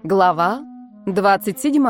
Глава 27.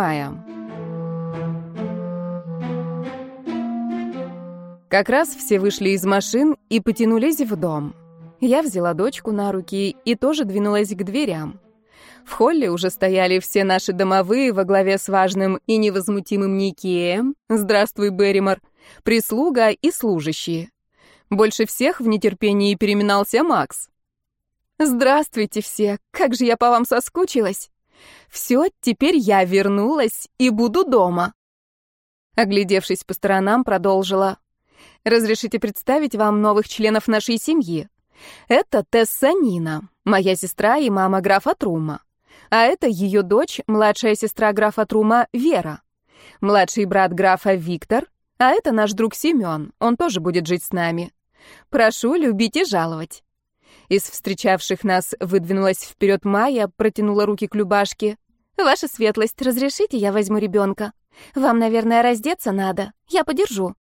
Как раз все вышли из машин и потянулись в дом. Я взяла дочку на руки и тоже двинулась к дверям. В холле уже стояли все наши домовые во главе с важным и невозмутимым Никеем, здравствуй, Берримор, прислуга и служащие. Больше всех в нетерпении переминался Макс. «Здравствуйте все! Как же я по вам соскучилась! Все, теперь я вернулась и буду дома!» Оглядевшись по сторонам, продолжила. «Разрешите представить вам новых членов нашей семьи. Это Тесса Нина, моя сестра и мама графа Трума. А это ее дочь, младшая сестра графа Трума, Вера. Младший брат графа Виктор, а это наш друг Семен, он тоже будет жить с нами. Прошу любить и жаловать». Из встречавших нас выдвинулась вперед Майя, протянула руки к Любашке. «Ваша светлость, разрешите, я возьму ребенка? Вам, наверное, раздеться надо. Я подержу».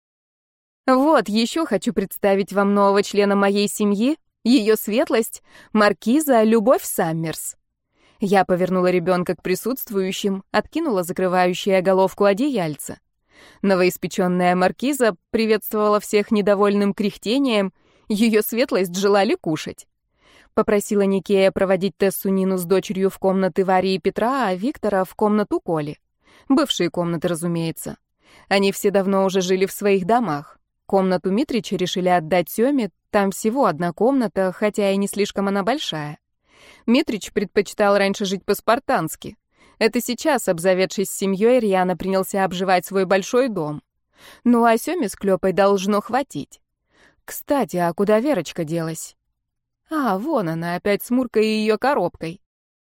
Вот, еще хочу представить вам нового члена моей семьи, ее светлость, маркиза Любовь Саммерс. Я повернула ребенка к присутствующим, откинула закрывающее головку одеяльце. Новоиспеченная маркиза приветствовала всех недовольным кряхтением, ее светлость желали кушать. Попросила Никея проводить Тессу Нину с дочерью в комнаты Вари и Петра, а Виктора в комнату Коли. Бывшие комнаты, разумеется. Они все давно уже жили в своих домах. Комнату Митрича решили отдать Сёме, там всего одна комната, хотя и не слишком она большая. Митрич предпочитал раньше жить по-спартански. Это сейчас, обзаведшись семьей, рьяно принялся обживать свой большой дом. Ну а Сёме с Клёпой должно хватить. Кстати, а куда Верочка делась? А, вон она, опять с Муркой и ее коробкой.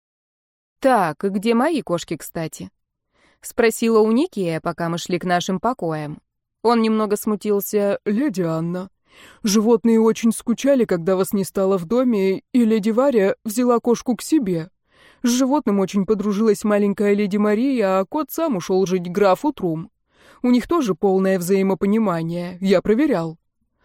Так, и где мои кошки, кстати? Спросила у Никея, пока мы шли к нашим покоям. Он немного смутился. «Леди Анна, животные очень скучали, когда вас не стало в доме, и леди Варя взяла кошку к себе. С животным очень подружилась маленькая леди Мария, а кот сам ушел жить к графу Трум. У них тоже полное взаимопонимание, я проверял.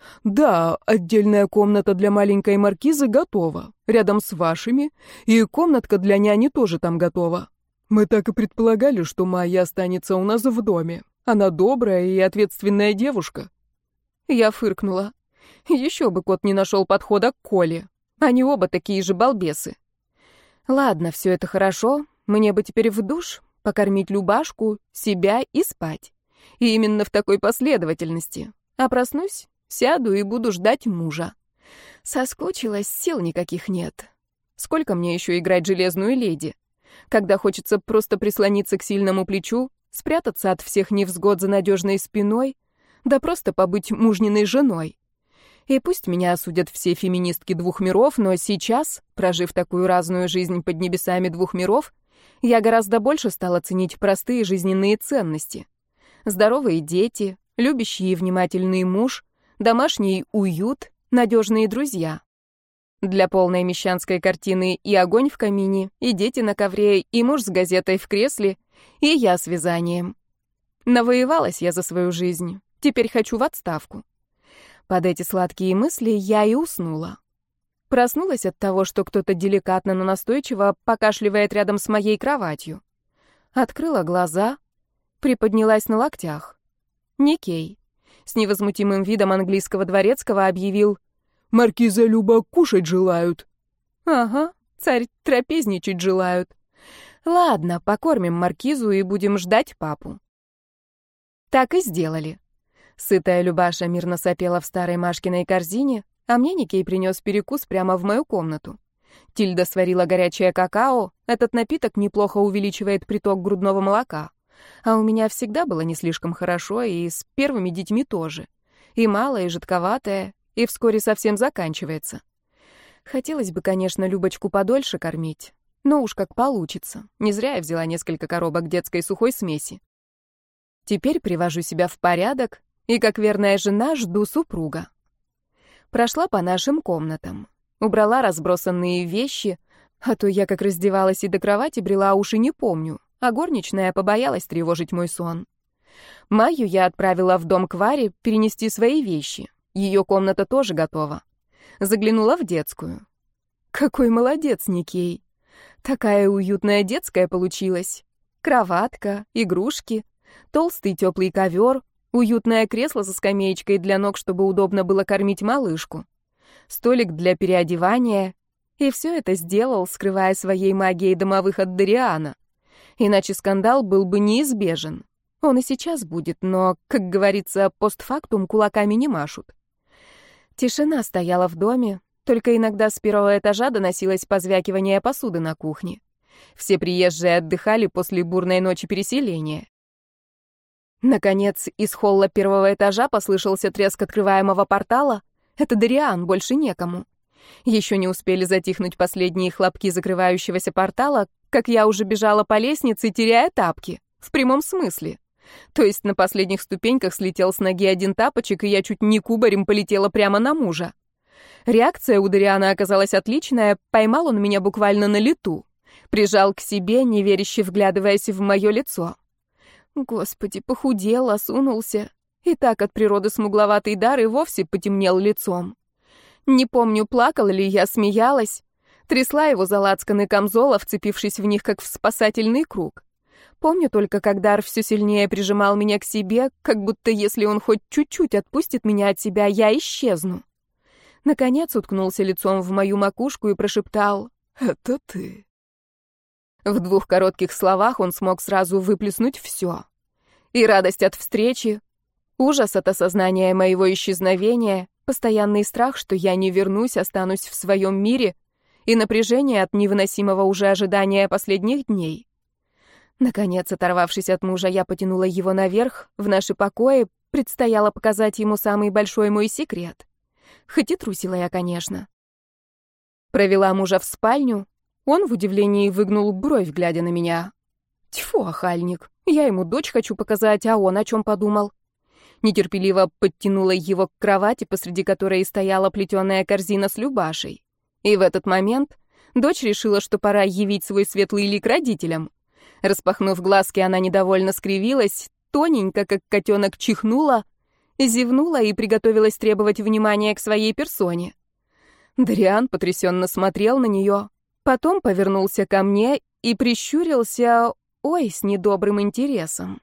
Да, отдельная комната для маленькой маркизы готова, рядом с вашими, и комнатка для няни тоже там готова. Мы так и предполагали, что Майя останется у нас в доме. Она добрая и ответственная девушка». Я фыркнула. Еще бы кот не нашел подхода к Коле. Они оба такие же балбесы. Ладно, все это хорошо. Мне бы теперь в душ, покормить Любашку, себя и спать. И именно в такой последовательности. А проснусь, сяду и буду ждать мужа. Соскучилась, сил никаких нет. Сколько мне еще играть железную леди? Когда хочется просто прислониться к сильному плечу, спрятаться от всех невзгод за надежной спиной, да просто побыть мужниной женой. И пусть меня осудят все феминистки двух миров, но сейчас, прожив такую разную жизнь под небесами двух миров, я гораздо больше стала ценить простые жизненные ценности. Здоровые дети, любящий и внимательный муж, домашний уют, надежные друзья. Для полной мещанской картины и огонь в камине, и дети на ковре, и муж с газетой в кресле, и я с вязанием. Навоевалась я за свою жизнь, теперь хочу в отставку. Под эти сладкие мысли я и уснула. Проснулась от того, что кто-то деликатно, но настойчиво покашливает рядом с моей кроватью. Открыла глаза, приподнялась на локтях. Никей с невозмутимым видом английского дворецкого объявил: «Маркиза Люба кушать желают». «Ага, царь трапезничать желают. Ладно, покормим маркизу и будем ждать папу». Так и сделали. Сытая Любаша мирно сопела в старой Машкиной корзине, а мне Никей принес перекус прямо в мою комнату. Тильда сварила горячее какао, этот напиток неплохо увеличивает приток грудного молока. А у меня всегда было не слишком хорошо, и с первыми детьми тоже. И мало, и жидковатое, и вскоре совсем заканчивается. Хотелось бы, конечно, Любочку подольше кормить, но уж как получится. Не зря я взяла несколько коробок детской сухой смеси. Теперь привожу себя в порядок и, как верная жена, жду супруга. Прошла по нашим комнатам, убрала разбросанные вещи, а то я как раздевалась и до кровати брела, уж и не помню, а горничная побоялась тревожить мой сон. Майю я отправила в дом к Варе перенести свои вещи. Ее комната тоже готова. Заглянула в детскую. Какой молодец Никей. Такая уютная детская получилась. Кроватка, игрушки, толстый теплый ковер, уютное кресло со скамеечкой для ног, чтобы удобно было кормить малышку, столик для переодевания. И все это сделал, скрывая своей магией домовых от Дариана. Иначе скандал был бы неизбежен. Он и сейчас будет, но, как говорится, постфактум кулаками не машут. Тишина стояла в доме, только иногда с первого этажа доносилось позвякивание посуды на кухне. Все приезжие отдыхали после бурной ночи переселения. Наконец, из холла первого этажа послышался треск открываемого портала. Это Дариан, больше некому. Еще не успели затихнуть последние хлопки закрывающегося портала, как я уже бежала по лестнице, теряя тапки. В прямом смысле. То есть на последних ступеньках слетел с ноги один тапочек, и я чуть не кубарем полетела прямо на мужа. Реакция у Дариана оказалась отличная, поймал он меня буквально на лету. Прижал к себе, неверяще вглядываясь в мое лицо. Господи, похудел, осунулся. И так от природы смугловатый дар и вовсе потемнел лицом. Не помню, плакала ли я, смеялась. Трясла его за лацканы камзола, вцепившись в них, как в спасательный круг. Помню только, как дар все сильнее прижимал меня к себе, как будто если он хоть чуть-чуть отпустит меня от себя, я исчезну. Наконец уткнулся лицом в мою макушку и прошептал: «Это ты». В 2 коротких словах он смог сразу выплеснуть все. И радость от встречи, ужас от осознания моего исчезновения, постоянный страх, что я не вернусь, останусь в своем мире, и напряжение от невыносимого уже ожидания последних дней. Наконец, оторвавшись от мужа, я потянула его наверх, в наши покои, предстояло показать ему самый большой мой секрет. Хоть и трусила я, конечно. Провела мужа в спальню. Он в удивлении выгнул бровь, глядя на меня. Тьфу, охальник, я ему дочь хочу показать, а он о чем подумал? Нетерпеливо подтянула его к кровати, посреди которой стояла плетеная корзина с Любашей. И в этот момент дочь решила, что пора явить свой светлый лик родителям. Распахнув глазки, она недовольно скривилась, тоненько, как котенок, чихнула, зевнула и приготовилась требовать внимания к своей персоне. Дариан потрясенно смотрел на нее, потом повернулся ко мне и прищурился, с недобрым интересом.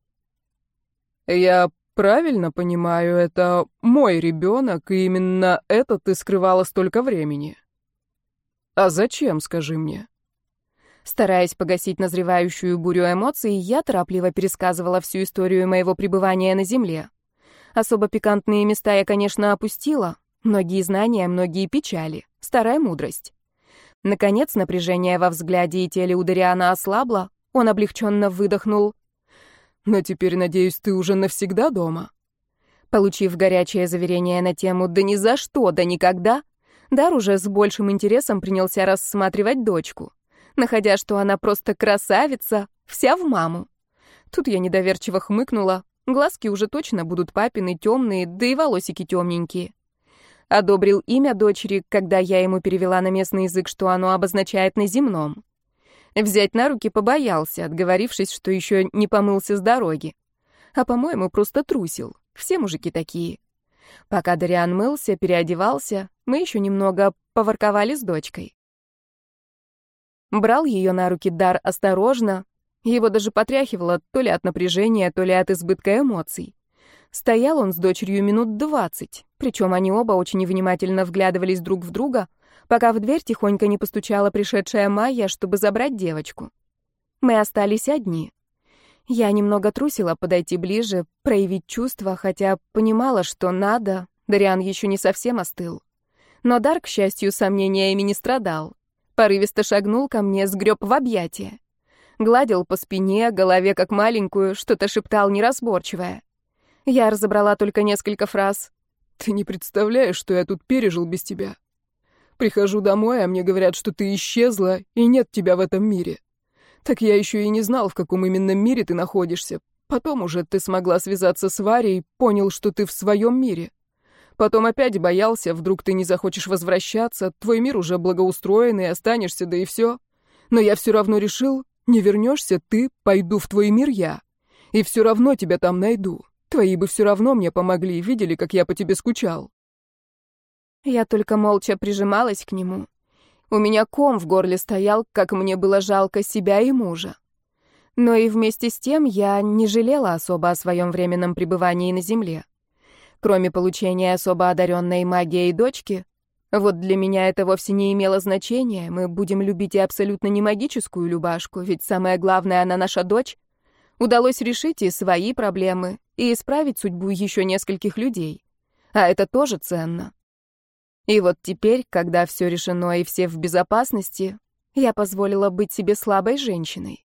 «Я правильно понимаю, это мой ребенок, и именно это ты скрывала столько времени? А зачем, скажи мне?» Стараясь погасить назревающую бурю эмоций, я торопливо пересказывала всю историю моего пребывания на Земле. Особо пикантные места я, конечно, опустила. Многие знания, многие печали. Старая мудрость. Наконец, напряжение во взгляде и теле у Дариана ослабло. Он облегченно выдохнул. «Но теперь, надеюсь, ты уже навсегда дома?» Получив горячее заверение на тему «да ни за что, да никогда», Дар уже с большим интересом принялся рассматривать дочку, находя, что она просто красавица, вся в маму. Тут я недоверчиво хмыкнула. Глазки уже точно будут папины, темные, да и волосики темненькие. Одобрил имя дочери, когда я ему перевела на местный язык, что оно обозначает на земном. Взять на руки побоялся, отговорившись, что еще не помылся с дороги. А, по-моему, просто трусил. Все мужики такие. Пока Дариан мылся, переодевался, мы еще немного поворковали с дочкой. Брал ее на руки Дар осторожно. Его даже потряхивало то ли от напряжения, то ли от избытка эмоций. Стоял он с дочерью минут 20, причем они оба очень внимательно вглядывались друг в друга, пока в дверь тихонько не постучала пришедшая Майя, чтобы забрать девочку. Мы остались одни. Я немного трусила подойти ближе, проявить чувства, хотя понимала, что надо. Дариан еще не совсем остыл. Но Дар, к счастью, сомнениями не страдал. Порывисто шагнул ко мне, сгреб в объятия. Гладил по спине, голове как маленькую, что-то шептал неразборчивое. Я разобрала только несколько фраз. «Ты не представляешь, что я тут пережил без тебя. Прихожу домой, а мне говорят, что ты исчезла, и нет тебя в этом мире. Так я еще и не знал, в каком именно мире ты находишься. Потом уже ты смогла связаться с Варей, понял, что ты в своем мире. Потом опять боялся, вдруг ты не захочешь возвращаться, твой мир уже благоустроен, и останешься, да и все. Но я все равно решил, не вернешься ты, пойду в твой мир я. И все равно тебя там найду. Твои бы все равно мне помогли, видели, как я по тебе скучал». Я только молча прижималась к нему. У меня ком в горле стоял, как мне было жалко себя и мужа. Но и вместе с тем я не жалела особо о своем временном пребывании на земле. Кроме получения особо одаренной магией дочки, вот для меня это вовсе не имело значения, мы будем любить и абсолютно не магическую Любашку, ведь самое главное, она наша дочь. Удалось решить и свои проблемы, и исправить судьбу еще нескольких людей. А это тоже ценно. И вот теперь, когда все решено и все в безопасности, я позволила быть себе слабой женщиной.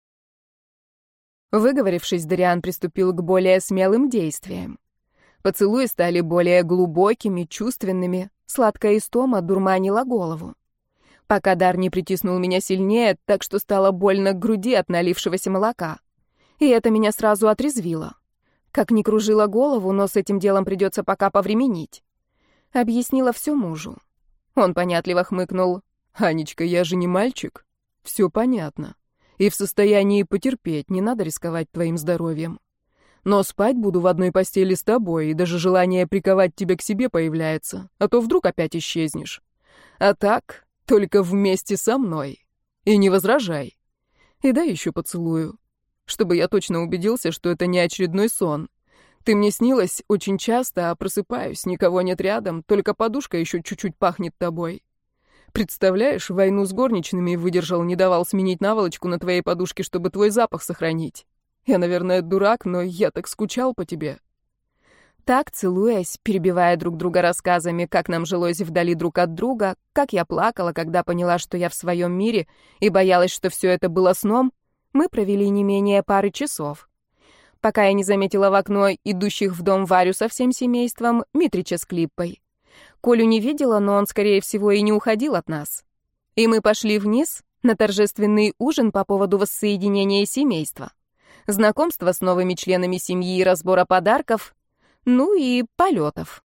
Выговорившись, Дариан приступил к более смелым действиям. Поцелуи стали более глубокими, чувственными, сладкая истома дурманила голову. Пока Дар не притиснул меня сильнее, так что стало больно к груди от налившегося молока. И это меня сразу отрезвило. Как ни кружила голову, но с этим делом придется пока повременить. Объяснила все мужу. Он понятливо хмыкнул. «Анечка, я же не мальчик. Все понятно. И в состоянии потерпеть, не надо рисковать твоим здоровьем. Но спать буду в одной постели с тобой, и даже желание приковать тебя к себе появляется, а то вдруг опять исчезнешь. А так, только вместе со мной. И не возражай. И дай еще поцелую, чтобы я точно убедился, что это не очередной сон. Ты мне снилась очень часто, а просыпаюсь, никого нет рядом, только подушка еще чуть-чуть пахнет тобой. Представляешь, войну с горничными выдержал, не давал сменить наволочку на твоей подушке, чтобы твой запах сохранить. Я, наверное, дурак, но я так скучал по тебе». Так, целуясь, перебивая друг друга рассказами, как нам жилось вдали друг от друга, как я плакала, когда поняла, что я в своем мире, и боялась, что все это было сном, мы провели не менее пары часов. Пока я не заметила в окно идущих в дом Варю со всем семейством, Митрича с Клиппой. Колю не видела, но он, скорее всего, и не уходил от нас. И мы пошли вниз на торжественный ужин по поводу воссоединения семейства, знакомства с новыми членами семьи и разбора подарков, ну и полетов.